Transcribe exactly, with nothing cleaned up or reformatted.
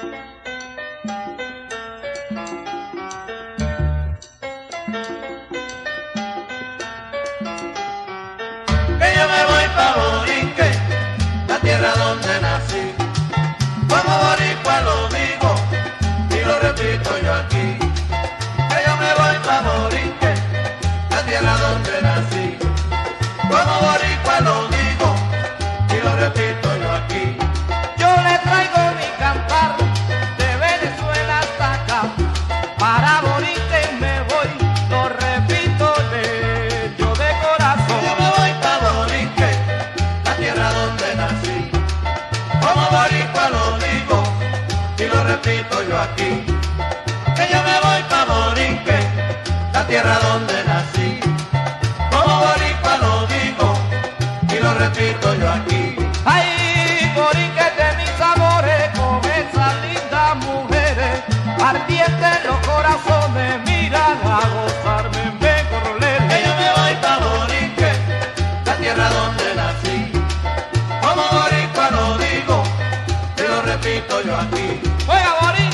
Que yo me voy pa' Borinque, la tierra donde nací. Como boricua lo digo y lo repito yo aquí. Que yo me voy pa' Borinque, la tierra donde nací. Como boricua lo digo y lo repito yo aquí. Yo le traigo mi cantar de Venezuela hasta acá. Para Borinque me voy, lo repito de yo de corazón. Que yo me voy pa' Borinque, la tierra donde nací. Como boricua lo digo y lo repito yo aquí. Que yo me voy pa' Borinque, la tierra donde nací. Como boricua lo digo y lo repito yo aquí. Ay, Borinque de mis amores, con esas lindas mujeres, ardientes los corazones, miran a gozarme, vengo Que rolele. yo me voy pa' Borinque, la tierra donde nací. Como boricua lo digo y lo repito yo aquí. Juega Borinque.